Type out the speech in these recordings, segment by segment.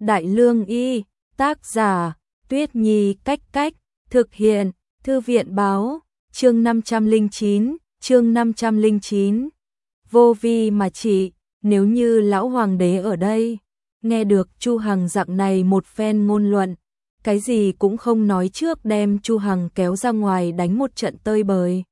Đại Lương Y, tác giả, Tuyết Nhi Cách, thực hiện, Thư viện báo, chương 509, vô vi mà trị, nếu như lão hoàng đế ở đây, nghe được Chu Hằng dạng này một phen ngôn luận, cái gì cũng không nói trước đem Chu Hằng kéo ra ngoài đánh một trận tơi bời.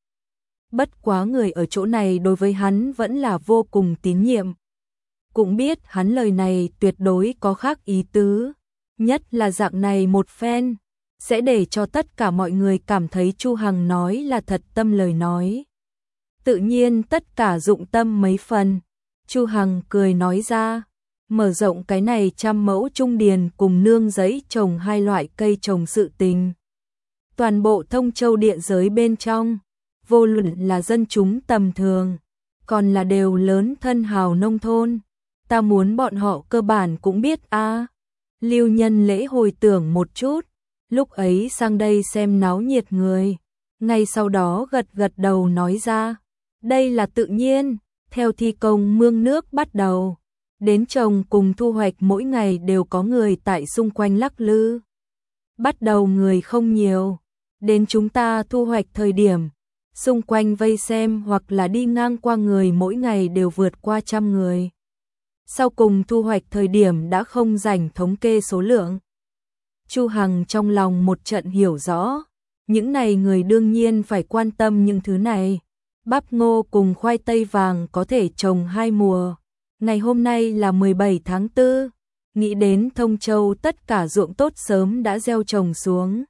Bất quá người ở chỗ này đối với hắn vẫn là vô cùng tín nhiệm. Cũng biết hắn lời này tuyệt đối có khác ý tứ, nhất là dạng này một phen, sẽ để cho tất cả mọi người cảm thấy Chu Hằng nói là thật tâm lời nói. Tự nhiên tất cả dụng tâm mấy phần, Chu Hằng cười nói ra, mở rộng cái này 100 mẫu trung điền cùng nương giấy trồng 2 loại cây trồng sự tình. Toàn bộ Thông Châu địa giới bên trong, vô luận là dân chúng tầm thường, còn là đều lớn thân hào nông thôn, ta muốn bọn họ cơ bản cũng biết a. Lưu Nhân Lễ hồi tưởng một chút, lúc ấy sang đây xem náo nhiệt người, ngay sau đó gật đầu nói ra, đây là tự nhiên, theo thi công mương nước bắt đầu, đến trồng cùng thu hoạch mỗi ngày đều có người tại xung quanh lắc lư. Bắt đầu người không nhiều, đến chúng ta thu hoạch thời điểm, xung quanh vây xem hoặc là đi ngang qua người mỗi ngày đều vượt qua 100 người. Sau cùng thu hoạch thời điểm đã không rảnh thống kê số lượng. Chu Hằng trong lòng một trận hiểu rõ, những này người đương nhiên phải quan tâm những thứ này. Bắp ngô cùng khoai tây vàng có thể trồng 2 mùa. Ngày hôm nay là 17 tháng 4, nghĩ đến Thông Châu tất cả ruộng tốt sớm đã gieo trồng xuống.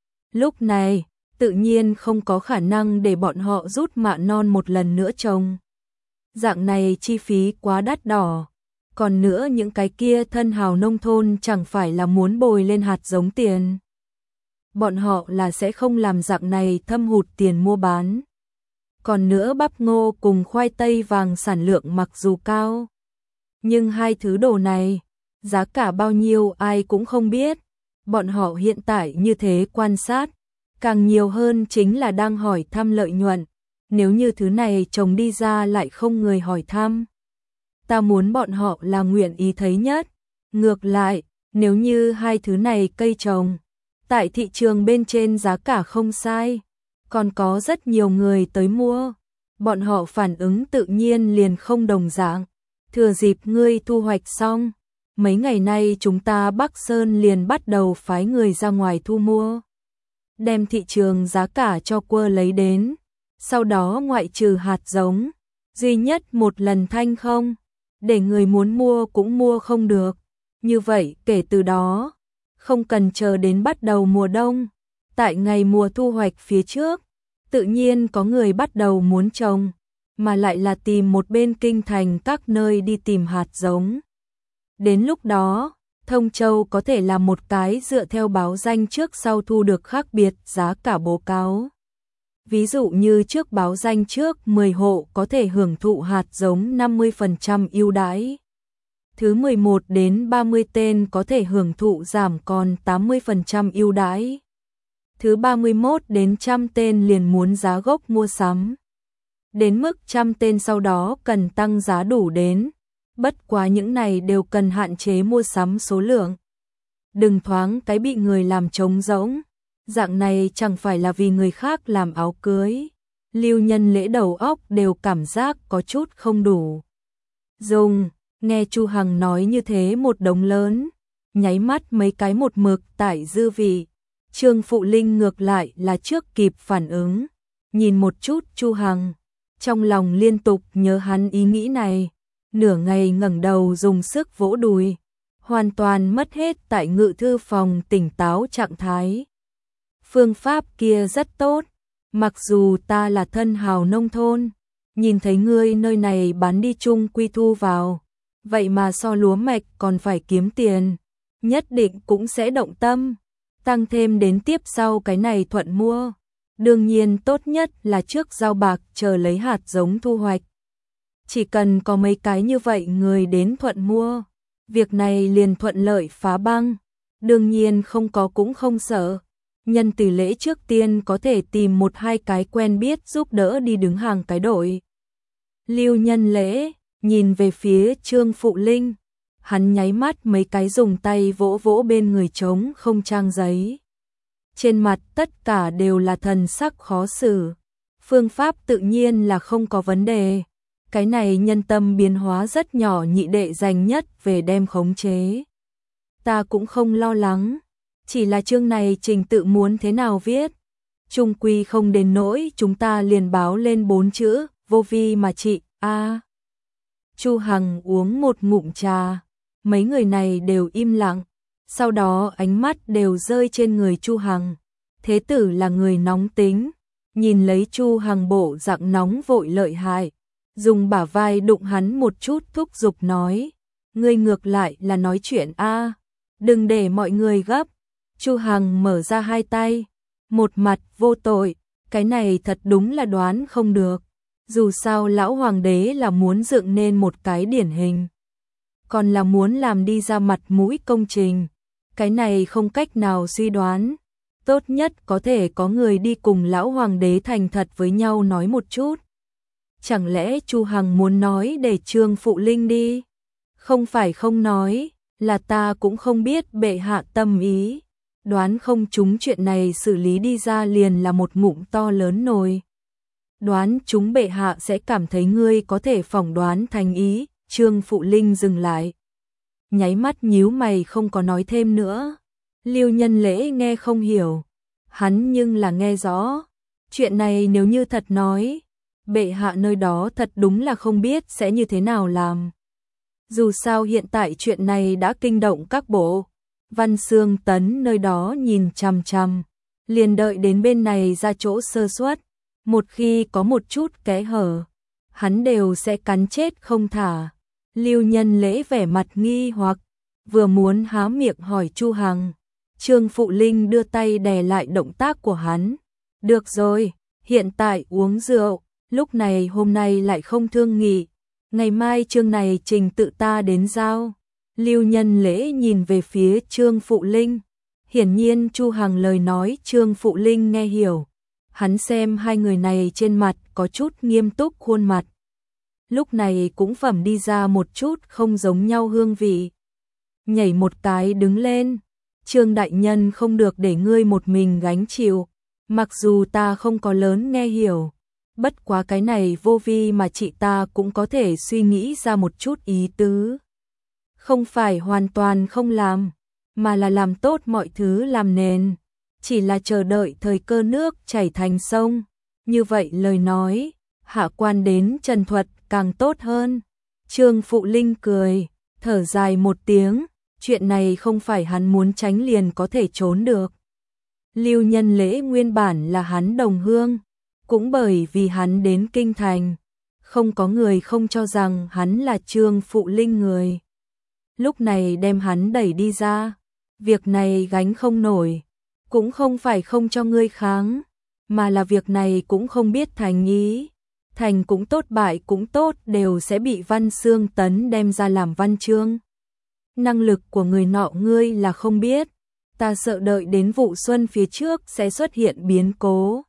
Lúc này, tự nhiên không có khả năng để bọn họ rút mạ non một lần nữa trồng. Dạng này chi phí quá đắt đỏ. Còn nữa những cái kia thân hào nông thôn chẳng phải là muốn bồi lên hạt giống tiền. Bọn họ là sẽ không làm dạng này thâm hụt tiền mua bán. Còn nữa bắp ngô cùng khoai tây vàng sản lượng mặc dù cao, nhưng hai thứ đồ này, giá cả bao nhiêu ai cũng không biết. Bọn họ hiện tại như thế quan sát, càng nhiều hơn chính là đang hỏi thăm lợi nhuận. Nếu như thứ này trồng đi ra lại không người hỏi thăm, ta muốn bọn họ là nguyện ý thấy nhất. Ngược lại, nếu như hai thứ này cây trồng, tại thị trường bên trên giá cả không sai, còn có rất nhiều người tới mua, bọn họ phản ứng tự nhiên liền không đồng dạng. Thừa dịp ngươi thu hoạch xong, mấy ngày nay chúng ta Bắc Sơn liền bắt đầu phái người ra ngoài thu mua, đem thị trường giá cả cho quơ lấy đến, sau đó ngoại trừ hạt giống, duy nhất một lần thanh không, để người muốn mua cũng mua không được. Như vậy kể từ đó, không cần chờ đến bắt đầu mùa đông, tại ngày mùa thu hoạch phía trước, tự nhiên có người bắt đầu muốn trồng, mà lại là tìm một bên kinh thành các nơi đi tìm hạt giống. Đến lúc đó, Thông Châu có thể là một cái dựa theo báo danh trước sau thu được khác biệt giá cả báo cáo. Ví dụ như trước báo danh trước 10 hộ có thể hưởng thụ hạt giống 50% ưu đãi. Thứ 11 đến 30 tên có thể hưởng thụ giảm còn 80% ưu đãi. Thứ 31 đến 100 tên liền muốn giá gốc mua sắm. Đến mức 100 tên sau đó cần tăng giá đủ đến. Bất quá những này đều cần hạn chế mua sắm số lượng. Đừng thoáng cái bị người làm trống rỗng. Dạng này chẳng phải là vì người khác làm áo cưới. Lưu Nhân Lễ đầu óc đều cảm giác có chút không đủ. Nghe Chu Hằng nói như thế một đống lớn, nháy mắt mấy cái một mực tại dư vị. Trương Phụ Linh ngược lại là trước kịp phản ứng, nhìn một chút Chu Hằng, trong lòng liên tục nhớ hắn ý nghĩ này, nửa ngày ngẩng đầu dùng sức vỗ đùi, hoàn toàn mất hết tại ngự thư phòng tỉnh táo trạng thái. Phương pháp kia rất tốt, mặc dù ta là thân hào nông thôn, nhìn thấy ngươi nơi này bán đi chung quy thu vào, vậy mà so lúa mạch còn phải kiếm tiền, nhất định cũng sẽ động tâm, tăng thêm đến tiếp sau cái này thuận mua. Đương nhiên tốt nhất là trước giao bạc chờ lấy hạt giống thu hoạch. Chỉ cần có mấy cái như vậy người đến thuận mua, việc này liền thuận lợi phá băng. Đương nhiên không có cũng không sợ. Nhân từ lễ trước tiên có thể tìm 1-2 cái quen biết giúp đỡ đi đứng hàng cái đội. Lưu Nhân Lễ nhìn về phía Trương Phụ Linh, Hắn nháy mắt mấy cái dùng tay vỗ vỗ bên người trống không trang giấy. Trên mặt tất cả đều là thần sắc khó xử. Phương pháp tự nhiên là không có vấn đề. Cái này nhân tâm biến hóa rất nhỏ, nhị đệ dành nhất về đem khống chế. Ta cũng không lo lắng. Chỉ là chương này trình tự muốn thế nào viết. Trung quy không đến nỗi chúng ta liền báo lên 4 chữ, vô vi mà trị, Chu Hằng uống một ngụm trà. Mấy người này đều im lặng. Sau đó ánh mắt đều rơi trên người Chu Hằng. Thế tử là người nóng tính. Nhìn lấy Chu Hằng bộ dạng nóng vội lợi hại. Dùng bả vai đụng hắn một chút thúc giục nói. Ngươi ngược lại là nói chuyện đừng để mọi người gấp. Chu Hằng mở ra hai tay. Một mặt vô tội. Cái này thật đúng là đoán không được. Dù sao lão hoàng đế là muốn dựng nên một cái điển hình. Còn là muốn làm đi ra mặt mũi công trình. Cái này không cách nào suy đoán. Tốt nhất có thể có người đi cùng lão hoàng đế thành thật với nhau nói một chút. Chẳng lẽ Chu Hằng muốn nói để Trương Phụ Linh đi? Không phải không nói, là ta cũng không biết bệ hạ tâm ý. Đoán không chúng chuyện này xử lý đi ra liền là một ngụm to lớn nồi. Đoán chúng bệ hạ sẽ cảm thấy ngươi có thể phỏng đoán thành ý. Trương Phụ Linh dừng lại. Nháy mắt nhíu mày không có nói thêm nữa. Lưu Nhân Lễ nghe không hiểu. Hắn nhưng là nghe rõ. Chuyện này nếu như thật nói, bệ hạ nơi đó thật đúng là không biết sẽ như thế nào làm. Dù sao hiện tại chuyện này đã kinh động các bộ. Văn Xương Tấn nơi đó nhìn chằm chằm. Liền đợi đến bên này ra chỗ sơ suất. Một khi có một chút kẽ hở, hắn đều sẽ cắn chết không thả. Lưu Nhân Lễ vẻ mặt nghi hoặc, vừa muốn há miệng hỏi Chu Hằng. Trương Phụ Linh đưa tay đè lại động tác của hắn. Được rồi, hiện tại uống rượu, lúc này hôm nay lại không thương nghị. Ngày mai chương này trình tự ta đến giao. Lưu Nhân Lễ nhìn về phía Trương Phụ Linh. Hiển nhiên Chu Hằng lời nói Trương Phụ Linh nghe hiểu. Hắn xem hai người này trên mặt có chút nghiêm túc khuôn mặt. Lúc này cũng phẩm đi ra một chút không giống nhau hương vị. Nhảy một cái đứng lên. Trương đại nhân không được để ngươi một mình gánh chịu. Mặc dù ta không có lớn nghe hiểu. Bất quá cái này vô vi mà chị ta cũng có thể suy nghĩ ra một chút ý tứ. Không phải hoàn toàn không làm, mà là làm tốt mọi thứ làm nền. Chỉ là chờ đợi thời cơ nước chảy thành sông. Như vậy lời nói, hạ quan đến trần thuật càng tốt hơn. Trương Phụ Linh cười, thở dài một tiếng. Chuyện này không phải hắn muốn tránh liền có thể trốn được. Lưu Nhân Lễ nguyên bản là hắn đồng hương. Cũng bởi vì hắn đến kinh thành, không có người không cho rằng hắn là Trương Phụ Linh người. Lúc này đem hắn đẩy đi ra, việc này gánh không nổi, cũng không phải không cho ngươi kháng, mà là việc này cũng không biết thành ý. Thành cũng tốt bại cũng tốt đều sẽ bị Văn Xương Tấn đem ra làm văn chương. Năng lực của người nọ ngươi là không biết, ta sợ đợi đến vụ xuân phía trước sẽ xuất hiện biến cố.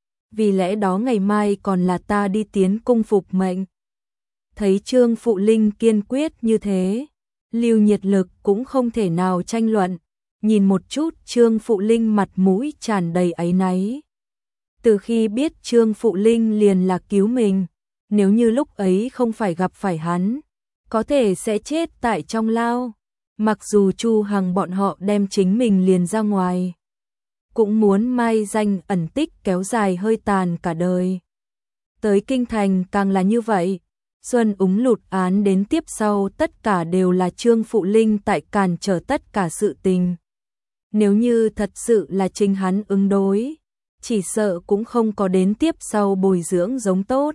Vì lẽ đó ngày mai còn là ta đi tiến cung phục mệnh. Thấy Trương Phụ Linh kiên quyết như thế, Lưu Nhiệt Lực cũng không thể nào tranh luận. Nhìn một chút Trương Phụ Linh mặt mũi tràn đầy áy náy. Từ khi biết Trương Phụ Linh liền là cứu mình, nếu như lúc ấy không phải gặp phải hắn, có thể sẽ chết tại trong lao. Mặc dù Chu Hằng bọn họ đem chính mình liền ra ngoài, cũng muốn mai danh ẩn tích kéo dài hơi tàn cả đời. Tới kinh thành càng là như vậy. Xuân Úng lụt án đến tiếp sau tất cả đều là Trương Phụ Linh tại cản trở tất cả sự tình. Nếu như thật sự là chính hắn ứng đối, chỉ sợ cũng không có đến tiếp sau bồi dưỡng giống tốt.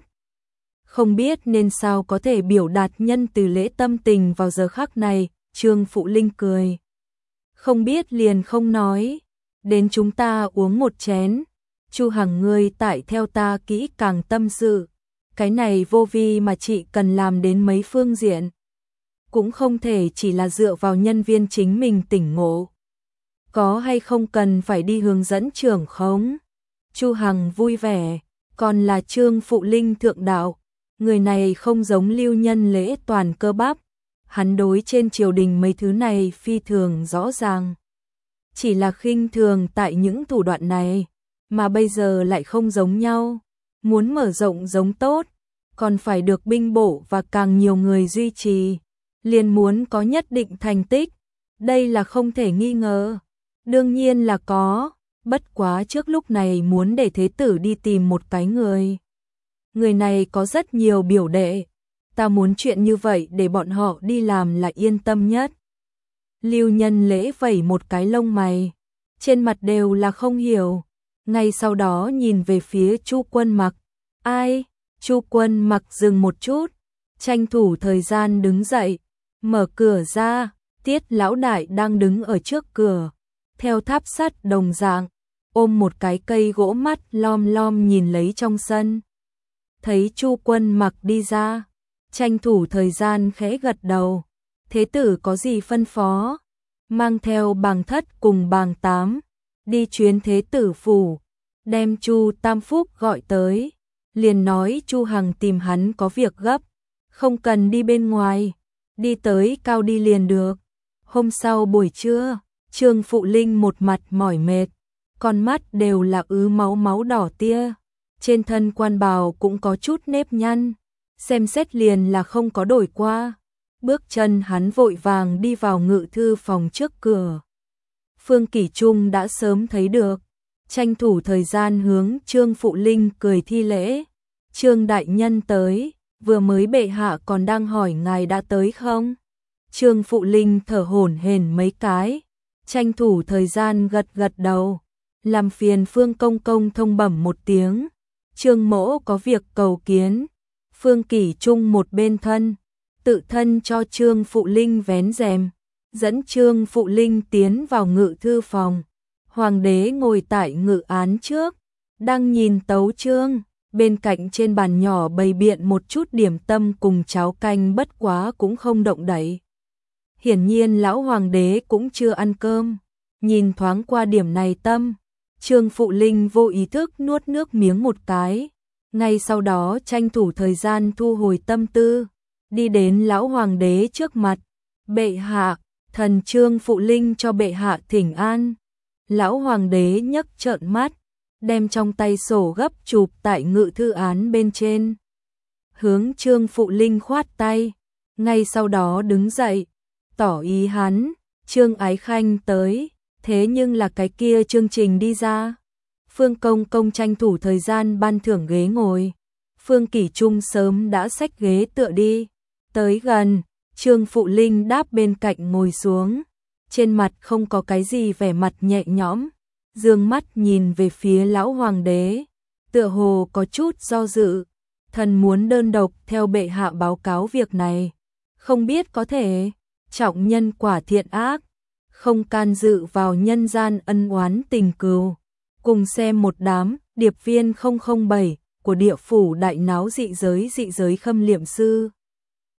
Không biết nên sao có thể biểu đạt nhân từ lễ tâm tình vào giờ khắc này. Trương Phụ Linh cười. Không biết liền không nói. Đến chúng ta uống một chén. Chu Hằng ngươi tại theo ta kỹ càng tâm sự. Cái này vô vi mà chị cần làm đến mấy phương diện. Cũng không thể chỉ là dựa vào nhân viên chính mình tỉnh ngộ. Có hay không cần phải đi hướng dẫn trưởng khống. Chu Hằng vui vẻ. Còn là Trương Phụ Linh thượng đạo. Người này không giống Lưu Nhân Lễ toàn cơ bắp. hắn đối trên triều đình mấy thứ này phi thường rõ ràng. Chỉ là khinh thường tại những thủ đoạn này, mà bây giờ lại không giống nhau. Muốn mở rộng giống tốt, còn phải được binh bộ và càng nhiều người duy trì, liền muốn có nhất định thành tích. Đây là không thể nghi ngờ. Đương nhiên là có, bất quá trước lúc này muốn để thế tử đi tìm một cái người. Người này có rất nhiều biểu đệ, ta muốn chuyện như vậy để bọn họ đi làm là yên tâm nhất. Lưu Nhân Lễ vẩy một cái lông mày, trên mặt đều là không hiểu. Ngay sau đó nhìn về phía Chu Quân Mặc. Ai? Chu Quân Mặc dừng một chút, tranh thủ thời gian đứng dậy, mở cửa ra. Tiết lão đại đang đứng ở trước cửa, theo tháp sắt đồng dạng, ôm một cái cây gỗ mắt lom lom nhìn lấy trong sân. Thấy Chu Quân Mặc đi ra, tranh thủ thời gian khẽ gật đầu. Thế tử có gì phân phó? Mang theo Bàng Thất cùng Bàng Tám, đi chuyến thế tử phủ, đem Chu Tam Phúc gọi tới, liền nói Chu Hằng tìm hắn có việc gấp, không cần đi bên ngoài, đi tới Cao đi liền được. Hôm sau buổi trưa, Trương Phụ Linh một mặt mỏi mệt, con mắt đều là máu đỏ tia, trên thân quan bào cũng có chút nếp nhăn, xem xét liền là không có đổi qua. Bước chân hắn vội vàng đi vào ngự thư phòng trước cửa. Phương Kỷ Trung đã sớm thấy được, tranh thủ thời gian hướng Trương Phụ Linh cười thi lễ. Trương đại nhân tới, vừa mới bệ hạ còn đang hỏi ngài đã tới không? Trương Phụ Linh thở hổn hển mấy cái, tranh thủ thời gian gật gật đầu, làm phiền Phương công công thông bẩm một tiếng. Trương mỗ có việc cầu kiến. Phương Kỷ Trung một bên tự thân cho Trương Phụ Linh vén rèm, dẫn Trương Phụ Linh tiến vào ngự thư phòng. Hoàng đế ngồi tại ngự án trước, đang nhìn tấu chương, bên cạnh trên bàn nhỏ bày biện một chút điểm tâm cùng cháo canh, bất quá cũng không động đậy. Hiển nhiên lão hoàng đế cũng chưa ăn cơm. Nhìn thoáng qua điểm này tâm, Trương Phụ Linh vô ý thức nuốt nước miếng một cái, ngay sau đó tranh thủ thời gian thu hồi tâm tư, đi đến lão hoàng đế trước mặt. Bệ hạ, thần Trương Phụ Linh cho bệ hạ thỉnh an. Lão hoàng đế nhấc trợn mắt, đem trong tay sổ gấp chụp tại ngự thư án bên trên, hướng Trương Phụ Linh khoát tay, ngay sau đó đứng dậy, tỏ ý hắn. Trương Ái Khanh tới, thế nhưng là cái kia chương trình đi ra. Phương công công tranh thủ thời gian ban thưởng ghế ngồi. Phương Kỷ Trung sớm đã xách ghế tựa đi, tới gần, Trương Phụ Linh đáp bên cạnh ngồi xuống, trên mặt không có cái gì vẻ mặt nhẹ nhõm, dương mắt nhìn về phía lão hoàng đế, tựa hồ có chút do dự. Thần muốn đơn độc theo bệ hạ báo cáo việc này, không biết có thể. Trọng nhân quả thiện ác, không can dự vào nhân gian ân oán tình cừu. Cùng xem một đám điệp viên 007 của địa phủ đại náo dị giới khâm liệm sư.